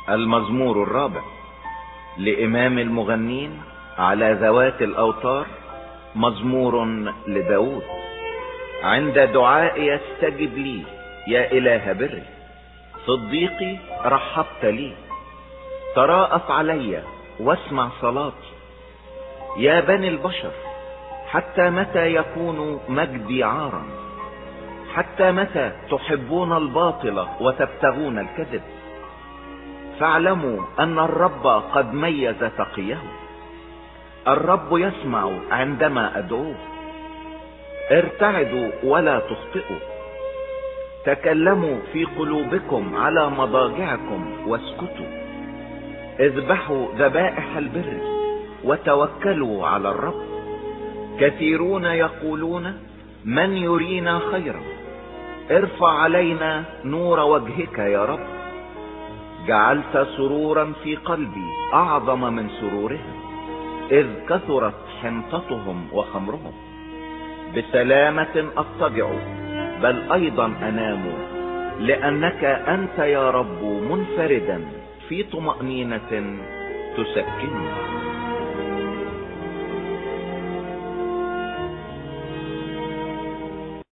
المزمور الرابع لإمام المغنين على ذوات الأوتار، مزمور لداود. عند دعائي استجب لي يا إله بري، صديقي رحبت لي. تراءف علي واسمع صلاتي يا بني البشر. حتى متى يكون مجدي عارا؟ حتى متى تحبون الباطل وتبتغون الكذب؟ فاعلموا ان الرب قد ميز تقيه، الرب يسمع عندما ادعوه. ارتعدوا ولا تخطئوا، تكلموا في قلوبكم على مضاجعكم واسكتوا. اذبحوا ذبائح البر وتوكلوا على الرب. كثيرون يقولون من يرينا خيرا؟ ارفع علينا نور وجهك يا رب. جعلت سرورا في قلبي اعظم من سرورهم، اذ كثرت حنطتهم وخمرهم. بسلامة اضطجع بل ايضا انام، لانك انت يا رب منفردا في طمأنينة تسكنني.